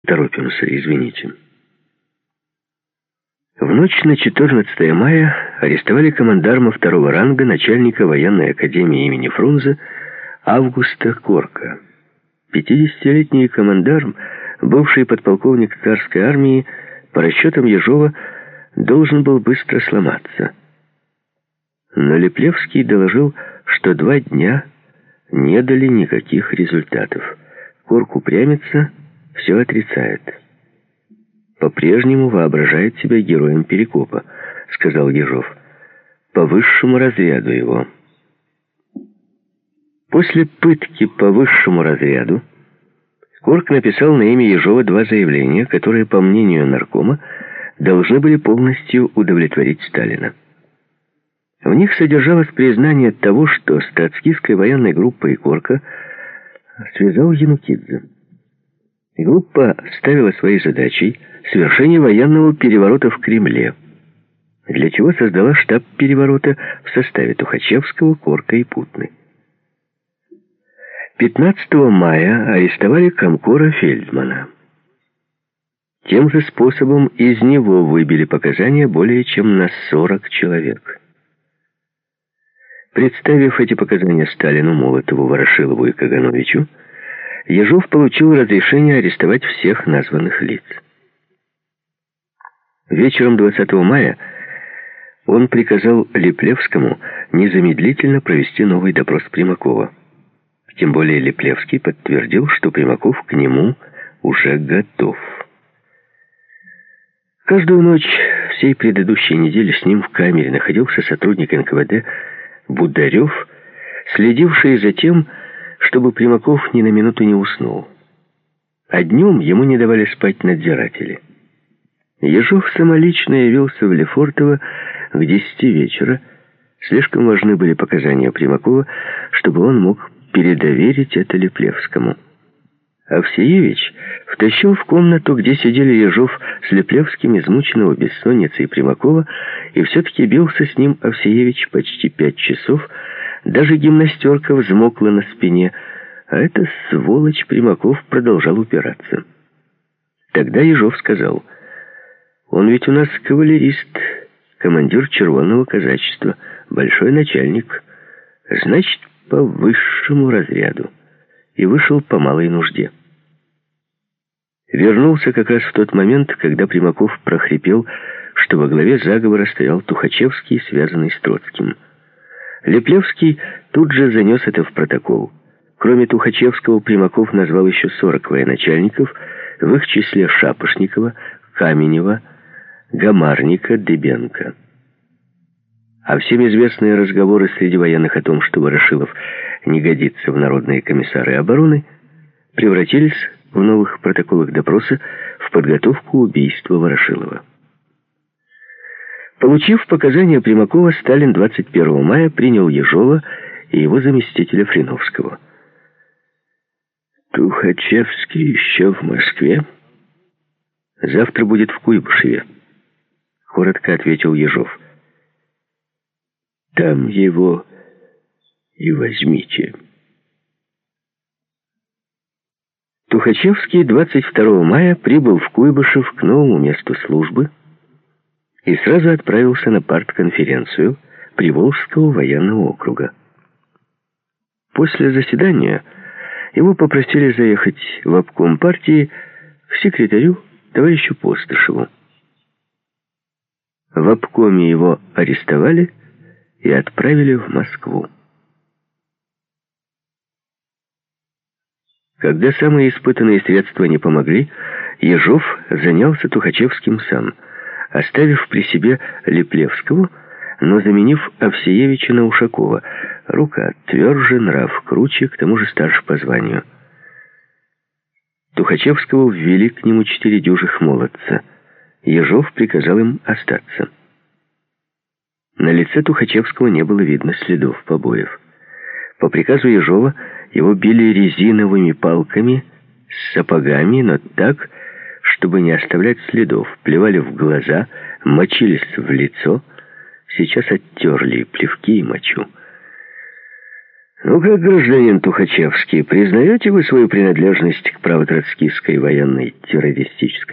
Торопимся, извините. В ночь на 14 мая арестовали командарма второго ранга, начальника военной академии имени Фрунзе Августа Корка. 50-летний командарм, бывший подполковник царской армии, по расчетам Ежова, должен был быстро сломаться. Но Липлевский доложил, что 2 дня не дали никаких результатов. Корк упрямится, все отрицает. «По-прежнему воображает себя героем Перекопа», — сказал Ежов. «По высшему разряду его». После пытки по высшему разряду Корк написал на имя Ежова 2 заявления, которые, по мнению наркома, должны были полностью удовлетворить Сталина. В них содержалось признание того, что с троцкистской военной группой Корка связал Янукидзе. Группа ставила своей задачей совершение военного переворота в Кремле, для чего создала штаб переворота в составе Тухачевского, Корка и Путны. 15 мая арестовали комкора Фельдмана. Тем же способом из него выбили показания более чем на 40 человек. Представив эти показания Сталину, Молотову, Ворошилову и Кагановичу, Ежов получил разрешение арестовать всех названных лиц. Вечером 20 мая он приказал Липлевскому незамедлительно провести новый допрос Примакова. Тем более Липлевский подтвердил, что Примаков к нему уже готов. Каждую ночь всей предыдущей недели с ним в камере находился сотрудник НКВД Бударев, следивший за тем, чтобы Примаков ни на минуту не уснул. А днем ему не давали спать надзиратели. Ежов самолично явился в Лефортово к 10 вечера. Слишком важны были показания Примакова, чтобы он мог передоверить это Липлевскому. Овсеевич втащил в комнату, где сидели Ежов с Липлевским, измученного бессонницей Примакова, и все-таки бился с ним Овсеевич почти 5 часов. Даже гимнастерка взмокла на спине, а эта сволочь Примаков продолжал упираться. Тогда Ежов сказал: «Он ведь у нас кавалерист, командир червонного казачества, большой начальник, значит, по высшему разряду», и вышел по малой нужде. Вернулся как раз в тот момент, когда Примаков прохрипел, что во главе заговора стоял Тухачевский, связанный с Троцким. Липлевский тут же занес это в протокол. Кроме Тухачевского, Примаков назвал еще 40 военачальников, в их числе Шапошникова, Каменева, Гамарника, Дыбенко. А всем известные разговоры среди военных о том, что Ворошилов не годится в народные комиссары обороны, превратились в новых протоколах допроса в подготовку убийства Ворошилова. Получив показания Примакова, Сталин 21 мая принял Ежова и его заместителя Фриновского. «Тухачевский еще в Москве? Завтра будет в Куйбышеве», — коротко ответил Ежов. «Там его и возьмите». Тухачевский 22 мая прибыл в Куйбышев к новому месту службы и сразу отправился на партконференцию Приволжского военного округа. После заседания его попросили заехать в обком партии к секретарю товарищу Постышеву. В обкоме его арестовали и отправили в Москву. Когда самые испытанные средства не помогли, Ежов занялся Тухачевским сам, оставив при себе Липлевского, но заменив Овсеевича на Ушакова. Рука тверже, нрав круче, к тому же старше по званию. Тухачевского ввели к нему 4 дюжих молодца. Ежов приказал им остаться. На лице Тухачевского не было видно следов побоев. По приказу Ежова его били резиновыми палками с сапогами, но так, чтобы не оставлять следов, плевали в глаза, мочились в лицо, сейчас оттерли и плевки, и мочу. Ну как, гражданин Тухачевский, признаете вы свою принадлежность к правотроцкистской военной террористической